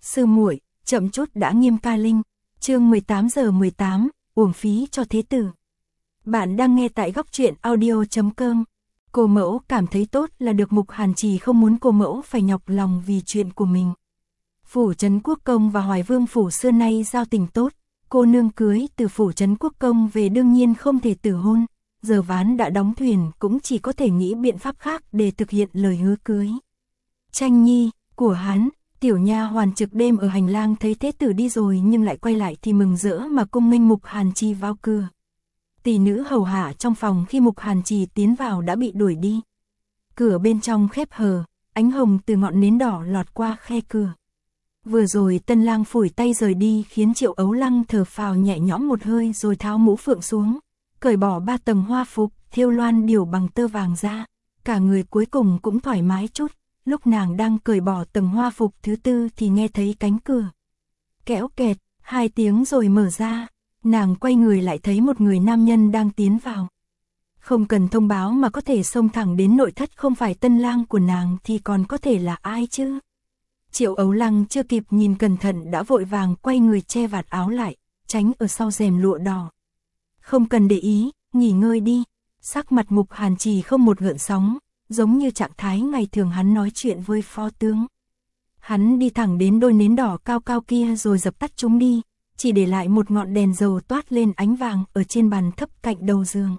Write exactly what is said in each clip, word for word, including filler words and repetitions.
Sư muội, chậm chút đã Nghiêm Ca Linh. Chương mười tám giờ mười tám, uổng phí cho thế tử. Bạn đang nghe tại góc truyện audio chấm com. Cô mẫu cảm thấy tốt là được Mục Hàn Trì không muốn cô mẫu phải nhọc lòng vì chuyện của mình. Phủ Trấn Quốc Công và Hoài Vương phủ xưa nay giao tình tốt, cô nương cưới từ phủ Trấn Quốc Công về đương nhiên không thể tử hôn, giờ ván đã đóng thuyền cũng chỉ có thể nghĩ biện pháp khác để thực hiện lời hứa cưới. Tranh nhi của hắn, tiểu nha hoàn trực đêm ở hành lang thấy thế tử đi rồi nhưng lại quay lại thì mừng rỡ mà cung nghênh Mục Hàn Trì vào cửa. Tỷ nữ hầu hạ trong phòng khi Mục Hàn Trì tiến vào đã bị đuổi đi. Cửa bên trong khép hờ, ánh hồng từ ngọn nến đỏ lọt qua khe cửa. Vừa rồi tân lang phủi tay rời đi khiến Triệu Ấu Lăng thở phào nhẹ nhõm một hơi rồi tháo mũ phượng xuống, cởi bỏ ba tầng hoa phục, thêu loan điểu bằng tơ vàng ra, cả người cuối cùng cũng thoải mái chút. Lúc nàng đang cởi bỏ tầng hoa phục thứ tư thì nghe thấy cánh cửa kéo kẹt, hai tiếng rồi mở ra, nàng quay người lại thấy một người nam nhân đang tiến vào. Không cần thông báo mà có thể xông thẳng đến nội thất, không phải tân lang của nàng thì còn có thể là ai chứ? Triệu Ấu Lăng chưa kịp nhìn cẩn thận đã vội vàng quay người che vạt áo lại, tránh ở sau rèm lụa đỏ. Không cần để ý, nghỉ ngơi đi. Sắc mặt Mục Hàn Trì không một gợn sóng, giống như trạng thái ngày thường hắn nói chuyện với phó tướng. Hắn đi thẳng đến đôi nến đỏ cao cao kia rồi dập tắt chúng đi, chỉ để lại một ngọn đèn dầu toát lên ánh vàng ở trên bàn thấp cạnh đầu giường.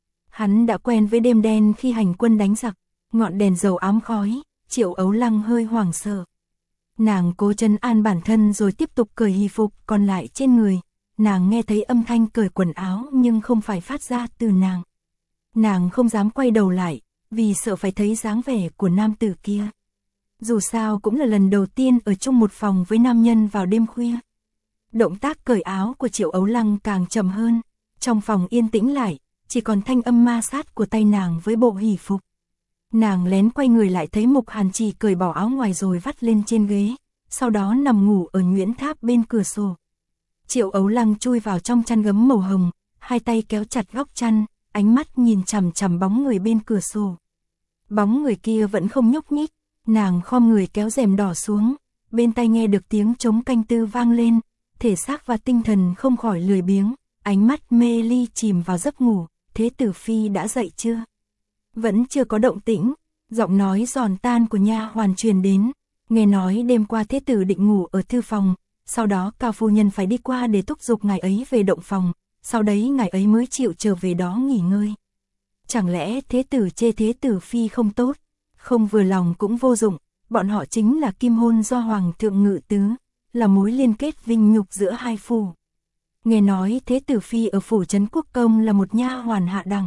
Hắn đã quen với đêm đen khi hành quân đánh giặc, ngọn đèn dầu ám khói, Triệu Ấu Lăng hơi hoảng sợ. Nàng cố trấn an bản thân rồi tiếp tục cởi hỷ phục còn lại trên người. Nàng nghe thấy âm thanh cởi quần áo nhưng không phải phát ra từ nàng. Nàng không dám quay đầu lại, vì sợ phải thấy dáng vẻ của nam tử kia. Dù sao cũng là lần đầu tiên ở chung một phòng với nam nhân vào đêm khuya. Động tác cởi áo của Triệu Ấu Lăng càng chậm hơn, trong phòng yên tĩnh lại, chỉ còn thanh âm ma sát của tay nàng với bộ hỷ phục. Nàng lén quay người lại thấy Mục Hàn Trì cởi bỏ áo ngoài rồi vắt lên trên ghế, sau đó nằm ngủ ở nhuyễn tháp bên cửa sổ. Triệu Ấu Lăng chui vào trong chăn gấm màu hồng, hai tay kéo chặt góc chăn, ánh mắt nhìn chằm chằm bóng người bên cửa sổ. Bóng người kia vẫn không nhúc nhích, nàng khom người kéo rèm đỏ xuống, bên tai nghe được tiếng trống canh tư vang lên, thể xác và tinh thần không khỏi lười biếng, ánh mắt mê ly chìm vào giấc ngủ. Thế tử phi đã dậy chưa? Vẫn chưa có động tĩnh, giọng nói giòn tan của nha hoàn truyền đến, nghe nói đêm qua thế tử định ngủ ở thư phòng, sau đó cao phu nhân phải đi qua để thúc giục ngài ấy về động phòng, sau đấy ngài ấy mới chịu trở về đó nghỉ ngơi. Chẳng lẽ thế tử chê thế tử phi không tốt, không vừa lòng cũng vô dụng, bọn họ chính là kim hôn do hoàng thượng ngự tứ, là mối liên kết vinh nhục giữa hai phủ. Nghe nói thế tử phi ở phủ Trấn Quốc Công là một nha hoàn hạ đẳng.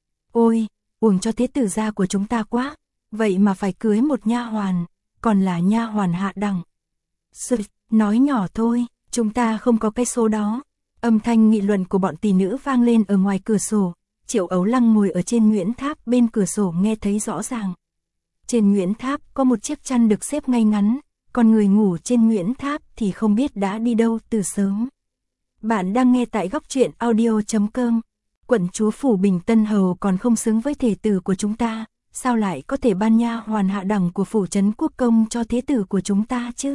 Ôi, uổng cho thế tử gia của chúng ta quá, vậy mà phải cưới một nha hoàn, còn là nha hoàn hạ đẳng. Sự, nói nhỏ thôi, chúng ta không có cái số đó. Âm thanh nghị luận của bọn tỷ nữ vang lên ở ngoài cửa sổ, Triệu Ấu Lăng ngồi ở trên nhuyễn tháp bên cửa sổ nghe thấy rõ ràng. Trên nhuyễn tháp có một chiếc chăn được xếp ngay ngắn, còn người ngủ trên nhuyễn tháp thì không biết đã đi đâu từ sớm. Bạn đang nghe tại góc truyện audio chấm com. Quận chúa phủ Bình Tân Hầu còn không xứng với thể tử của chúng ta, sao lại có thể ban nha hoàn hạ đẳng của phủ Trấn Quốc Công cho thế tử của chúng ta chứ?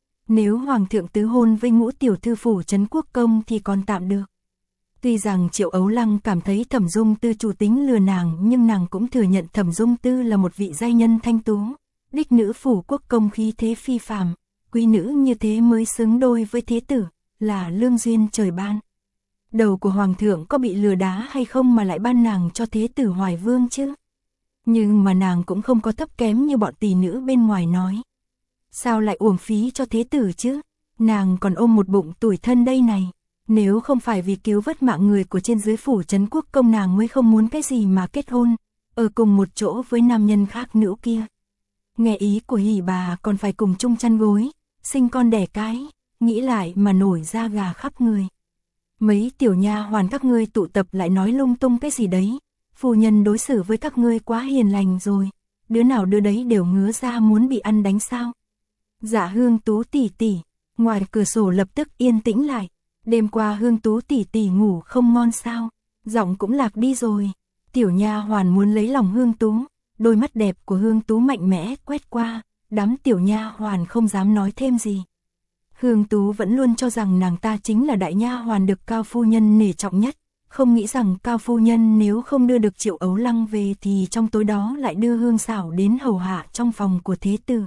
Nếu hoàng thượng tứ hôn với ngũ tiểu thư phủ Trấn Quốc Công thì còn tạm được. Tuy rằng Triệu Ấu Lăng cảm thấy Thẩm Dung Tư chủ tính lừa nàng, nhưng nàng cũng thừa nhận Thẩm Dung Tư là một vị giai nhân thanh tú, đích nữ phủ Quốc Công khí thế phi phàm, quý nữ như thế mới xứng đôi với thế tử, là lương duyên trời ban. Đầu của hoàng thượng có bị lừa đá hay không mà lại ban nàng cho thế tử Hoài Vương chứ? Nhưng mà nàng cũng không có thấp kém như bọn tỷ nữ bên ngoài nói. Sao lại uổng phí cho thế tử chứ? Nàng còn ôm một bụng tủi thân đây này. Nếu không phải vì cứu vớt mạng người của trên dưới phủ Trấn Quốc Công nàng mới không muốn cái gì mà kết hôn, ở cùng một chỗ với nam nhân khác nữ kia. Nghe ý của hỉ bà còn phải cùng chung chăn gối, sinh con đẻ cái, nghĩ lại mà nổi da gà khắp người. Mấy tiểu nha hoàn các ngươi tụ tập lại nói lung tung cái gì đấy, phu nhân đối xử với các ngươi quá hiền lành rồi, đứa nào đứa đấy đều ngứa ra muốn bị ăn đánh sao? Dạ Hương Tú tỷ tỷ, ngoài cửa sổ lập tức yên tĩnh lại, đêm qua Hương Tú tỷ tỷ ngủ không ngon sao? Giọng cũng lạc đi rồi. Tiểu nha hoàn muốn lấy lòng Hương Tú, đôi mắt đẹp của Hương Tú mạnh mẽ quét qua, đám tiểu nha hoàn không dám nói thêm gì. Hương Tú vẫn luôn cho rằng nàng ta chính là đại nha hoàn được Cao phu nhân nể trọng nhất, không nghĩ rằng Cao phu nhân nếu không đưa được Triệu Ấu Lăng về thì trong tối đó lại đưa Hương Sảo đến hầu hạ trong phòng của thế tử.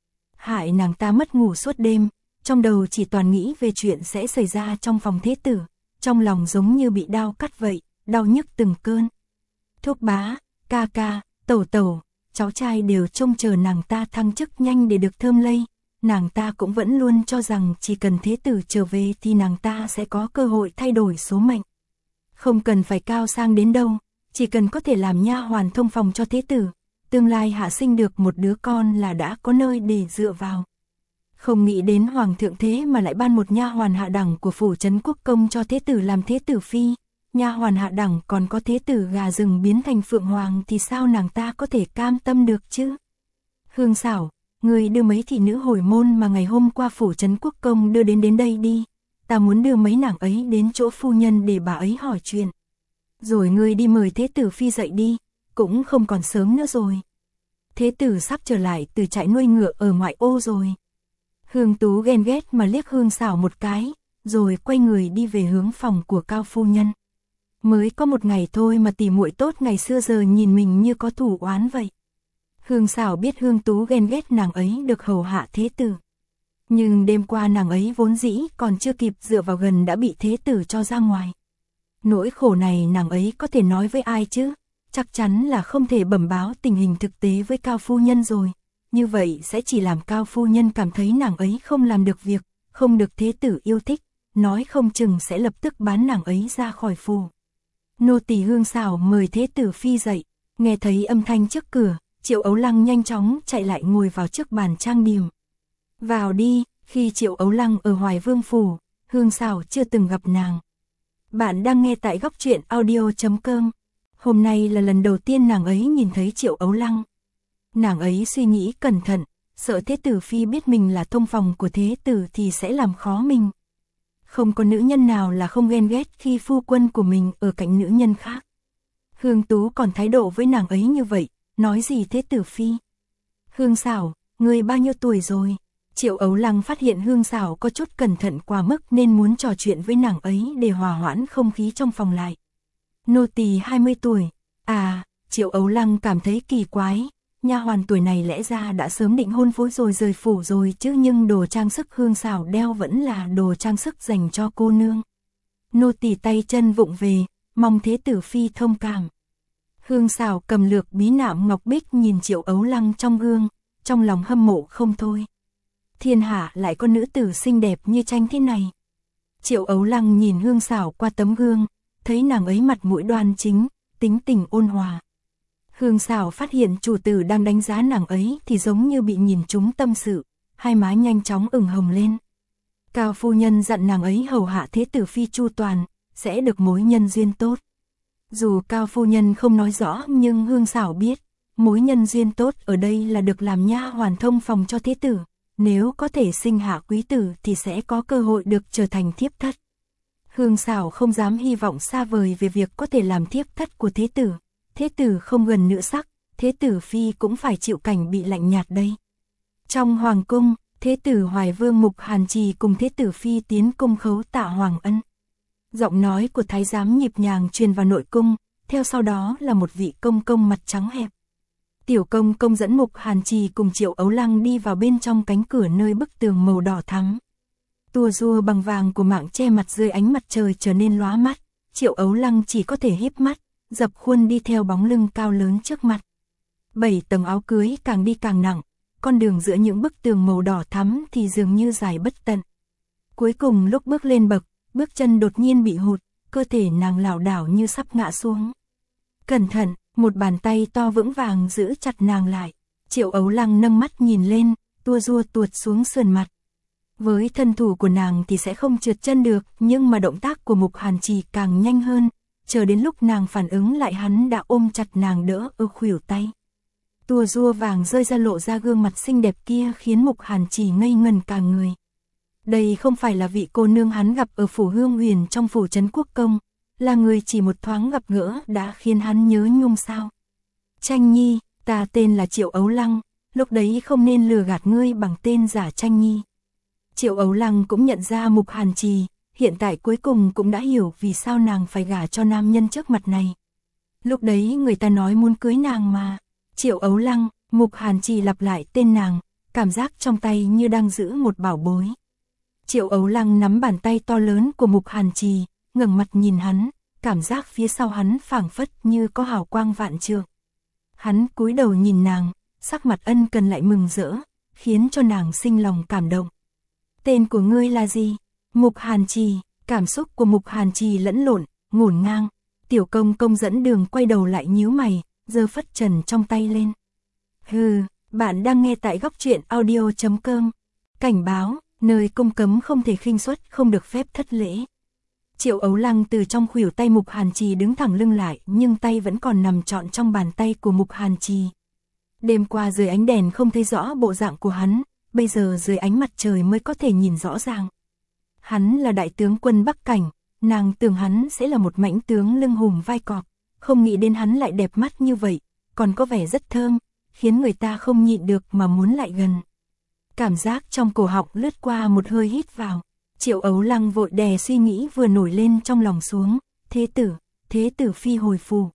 Hại nàng ta mất ngủ suốt đêm, trong đầu chỉ toàn nghĩ về chuyện sẽ xảy ra trong phòng thế tử, trong lòng giống như bị đau cắt vậy, đau nhức từng cơn. Thúc bá, ca ca, tẩu tẩu, cháu trai đều trông chờ nàng ta thăng chức nhanh để được thơm lây. Nàng ta cũng vẫn luôn cho rằng chỉ cần thế tử trở về thì nàng ta sẽ có cơ hội thay đổi số mệnh. Không cần phải cao sang đến đâu, chỉ cần có thể làm nha hoàn thông phòng cho thế tử, tương lai hạ sinh được một đứa con là đã có nơi để dựa vào. Không nghĩ đến hoàng thượng thế mà lại ban một nha hoàn hạ đẳng của phủ trấn quốc công cho thế tử làm thế tử phi, nha hoàn hạ đẳng còn có thế tử gà rừng biến thành phượng hoàng thì sao nàng ta có thể cam tâm được chứ? Hương Sảo, người đưa mấy thị nữ hồi môn mà ngày hôm qua phủ trấn quốc công đưa đến đến đây đi, ta muốn đưa mấy nàng ấy đến chỗ phu nhân để bà ấy hỏi chuyện. Rồi ngươi đi mời thế tử phi dậy đi, cũng không còn sớm nữa rồi. Thế tử sắp trở lại từ trại nuôi ngựa ở ngoại ô rồi. Hương Tú ghen ghét mà liếc Hương Sảo một cái, rồi quay người đi về hướng phòng của Cao phu nhân. Mới có một ngày thôi mà tỉ muội tốt ngày xưa giờ nhìn mình như có thù oán vậy. Hương Sảo biết Hương Tú ghen ghét nàng ấy được hầu hạ thế tử. Nhưng đêm qua nàng ấy vốn dĩ còn chưa kịp dựa vào gần đã bị thế tử cho ra ngoài. Nỗi khổ này nàng ấy có thể nói với ai chứ? Chắc chắn là không thể bẩm báo tình hình thực tế với Cao phu nhân rồi. Như vậy sẽ chỉ làm Cao phu nhân cảm thấy nàng ấy không làm được việc, không được thế tử yêu thích, nói không chừng sẽ lập tức bán nàng ấy ra khỏi phủ. Nô tỳ Hương Sảo mời thế tử phi dậy, nghe thấy âm thanh trước cửa, Triệu Ấu Lăng nhanh chóng chạy lại ngồi vào trước bàn trang điểm. Vào đi, khi Triệu Ấu Lăng ở Hoài Vương phủ, Hương Sảo chưa từng gặp nàng. Bạn đang nghe tại góc truyện audio chấm com. Hôm nay là lần đầu tiên nàng ấy nhìn thấy Triệu Ấu Lăng. Nàng ấy suy nghĩ cẩn thận, sợ thế tử phi biết mình là thông phòng của thế tử thì sẽ làm khó mình. Không có nữ nhân nào là không ghen ghét khi phu quân của mình ở cạnh nữ nhân khác. Hương Tú còn thái độ với nàng ấy như vậy, nói gì thế tử phi? Hương Sảo, người bao nhiêu tuổi rồi? Triệu Ấu Lăng phát hiện Hương Sảo có chút cẩn thận quá mức nên muốn trò chuyện với nàng ấy để hòa hoãn không khí trong phòng lại. Nô tỳ hai mươi tuổi. À, Triệu Ấu Lăng cảm thấy kỳ quái, nha hoàn tuổi này lẽ ra đã sớm định hôn phối rồi rời phủ rồi chứ, nhưng đồ trang sức Hương Sảo đeo vẫn là đồ trang sức dành cho cô nương. Nô tỳ tay chân vụng về, mong thế tử phi thông cảm. Hương Sảo cầm lược bí nạm ngọc bích nhìn Triệu Ấu Lăng trong gương, trong lòng hâm mộ không thôi. Thiên hạ lại có nữ tử xinh đẹp như tranh thế này. Triệu Ấu Lăng nhìn Hương Sảo qua tấm gương, thấy nàng ấy mặt mũi đoan chính, tính tình ôn hòa. Hương Sảo phát hiện chủ tử đang đánh giá nàng ấy thì giống như bị nhìn trúng tâm sự, hai má nhanh chóng ửng hồng lên. Cao phu nhân dặn nàng ấy hầu hạ thế tử phi chu toàn, sẽ được mối nhân duyên tốt. Dù Cao phu nhân không nói rõ nhưng Hương Sảo biết, mối nhân duyên tốt ở đây là được làm nha hoàn thông phòng cho thế tử. Nếu có thể sinh hạ quý tử thì sẽ có cơ hội được trở thành thiếp thất. Hương Sảo không dám hy vọng xa vời về việc có thể làm thiếp thất của thế tử. Thế tử không gần nữ sắc, thế tử phi cũng phải chịu cảnh bị lạnh nhạt đây. Trong hoàng cung, thế tử Hoài Vương Mục Hàn Trì cùng thế tử phi tiến cung khấu tạ Hoàng Ân. Giọng nói của thái giám nhịp nhàng truyền vào nội cung, theo sau đó là một vị công công mặt trắng hẹp. Tiểu công công dẫn Mục Hàn Trì cùng Triệu Ấu Lăng đi vào bên trong cánh cửa nơi bức tường màu đỏ thắm. Tua rua bằng vàng của mạng che mặt dưới ánh mặt trời trở nên lóa mắt, Triệu Ấu Lăng chỉ có thể híp mắt, dập khuôn đi theo bóng lưng cao lớn trước mặt. Bảy tầng áo cưới càng đi càng nặng, con đường giữa những bức tường màu đỏ thắm thì dường như dài bất tận. Cuối cùng lúc bước lên bậc, bước chân đột nhiên bị hụt, cơ thể nàng lảo đảo như sắp ngã xuống. Cẩn thận! Một bàn tay to vững vàng giữ chặt nàng lại. Triệu Ấu Lăng nâng mắt nhìn lên, tua rua tuột xuống sườn mặt. Với thân thủ của nàng thì sẽ không trượt chân được, nhưng mà động tác của Mục Hàn Trì càng nhanh hơn. Chờ đến lúc nàng phản ứng lại hắn đã ôm chặt nàng đỡ ở khuỷu tay. Tua rua vàng rơi ra lộ ra gương mặt xinh đẹp kia khiến Mục Hàn Trì ngây ngần cả người. Đây không phải là vị cô nương hắn gặp ở phủ Hương Huyền trong phủ trấn quốc công. Là người chỉ một thoáng gặp gỡ đã khiến hắn nhớ nhung sao. Tranh Nhi, ta tên là Triệu Ấu Lăng, lúc đấy không nên lừa gạt ngươi bằng tên giả Tranh Nhi. Triệu Ấu Lăng cũng nhận ra Mục Hàn Trì, hiện tại cuối cùng cũng đã hiểu vì sao nàng phải gả cho nam nhân trước mặt này. Lúc đấy người ta nói muốn cưới nàng mà. Triệu Ấu Lăng, Mục Hàn Trì lặp lại tên nàng, cảm giác trong tay như đang giữ một bảo bối. Triệu Ấu Lăng nắm bàn tay to lớn của Mục Hàn Trì, ngẩng mặt nhìn hắn, cảm giác phía sau hắn phảng phất như có hào quang vạn trượng. Hắn cúi đầu nhìn nàng, sắc mặt ân cần lại mừng rỡ, khiến cho nàng sinh lòng cảm động. Tên của ngươi là gì? Mục Hàn Trì. Cảm xúc của Mục Hàn Trì lẫn lộn, ngổn ngang. Tiểu công công dẫn đường quay đầu lại nhíu mày, giơ phất trần trong tay lên. Hừ, bạn đang nghe tại góc truyện audio chấm com. Cảnh báo, nơi cung cấm không thể khinh suất, không được phép thất lễ. Triệu Ấu Lăng từ trong khuỷu tay Mục Hàn Trì đứng thẳng lưng lại, nhưng tay vẫn còn nằm trọn trong bàn tay của Mục Hàn Trì. Đêm qua dưới ánh đèn không thấy rõ bộ dạng của hắn, bây giờ dưới ánh mặt trời mới có thể nhìn rõ ràng. Hắn là đại tướng quân Bắc Cảnh, nàng tưởng hắn sẽ là một mãnh tướng lưng hùm vai cọp, không nghĩ đến hắn lại đẹp mắt như vậy, còn có vẻ rất thơm, khiến người ta không nhịn được mà muốn lại gần. Cảm giác trong cổ họng lướt qua một hơi hít vào, Triệu Ấu Lăng vội đè suy nghĩ vừa nổi lên trong lòng xuống. Thế tử, thế tử phi hồi phù.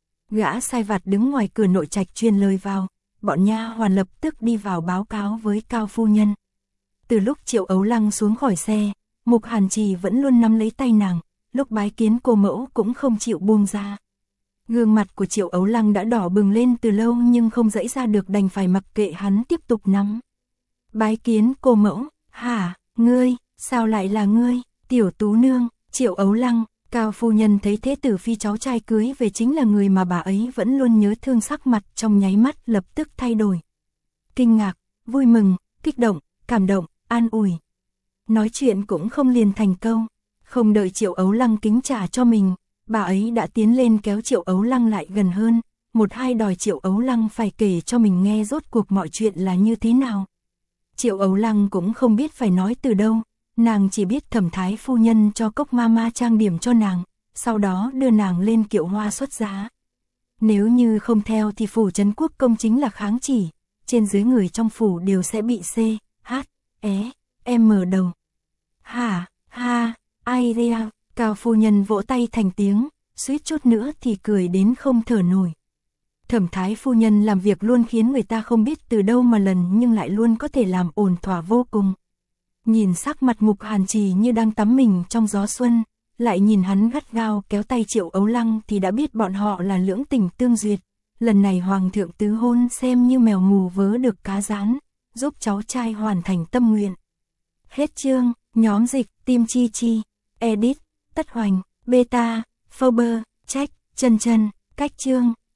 Gã sai vặt đứng ngoài cửa nội trạch truyền lời vào, bọn nha hoàn lập tức đi vào báo cáo với Cao phu nhân. Từ lúc Triệu Ấu Lăng xuống khỏi xe, Mục Hàn Trì vẫn luôn nắm lấy tay nàng, lúc bái kiến cô mẫu cũng không chịu buông ra. Gương mặt của Triệu Ấu Lăng đã đỏ bừng lên từ lâu nhưng không dãy ra được, đành phải mặc kệ hắn tiếp tục nắm. Bái kiến cô mẫu. Hả, ngươi, sao lại là ngươi? Tiểu tú nương. Triệu Ấu Lăng. Cao phu nhân thấy thế tử phi cháu trai cưới về chính là người mà bà ấy vẫn luôn nhớ thương, sắc mặt trong nháy mắt lập tức thay đổi. Kinh ngạc, vui mừng, kích động, cảm động, an ủi. Nói chuyện cũng không liền thành câu. Không đợi Triệu Ấu Lăng kính trả cho mình, bà ấy đã tiến lên kéo Triệu Ấu Lăng lại gần hơn, một hai đòi Triệu Ấu Lăng phải kể cho mình nghe rốt cuộc mọi chuyện là như thế nào. Triệu Ấu Lăng cũng không biết phải nói từ đâu, nàng chỉ biết Thẩm thái phu nhân cho cốc ma ma trang điểm cho nàng, sau đó đưa nàng lên kiệu hoa xuất giá. Nếu như không theo thì phủ trấn quốc công chính là kháng chỉ, trên dưới người trong phủ đều sẽ bị C, H, E, M đầu. Hả, ha, ai rea, Cao phu nhân vỗ tay thành tiếng, suýt chút nữa thì cười đến không thở nổi. Thẩm thái phu nhân làm việc luôn khiến người ta không biết từ đâu mà lần, nhưng lại luôn có thể làm ổn thỏa vô cùng. Nhìn sắc mặt Mục Hàn Trì như đang tắm mình trong gió xuân, lại nhìn hắn gắt gao kéo tay Triệu Ấu Lăng thì đã biết bọn họ là lưỡng tình tương duyệt. Lần này hoàng thượng tứ hôn xem như mèo mù vớ được cá rán, giúp cháu trai hoàn thành tâm nguyện. Hết chương. Nhóm dịch, Tim Chi Chi, Edit, Tất Hoành, Beta, Faber, Check, Chân Chân, Cách chương.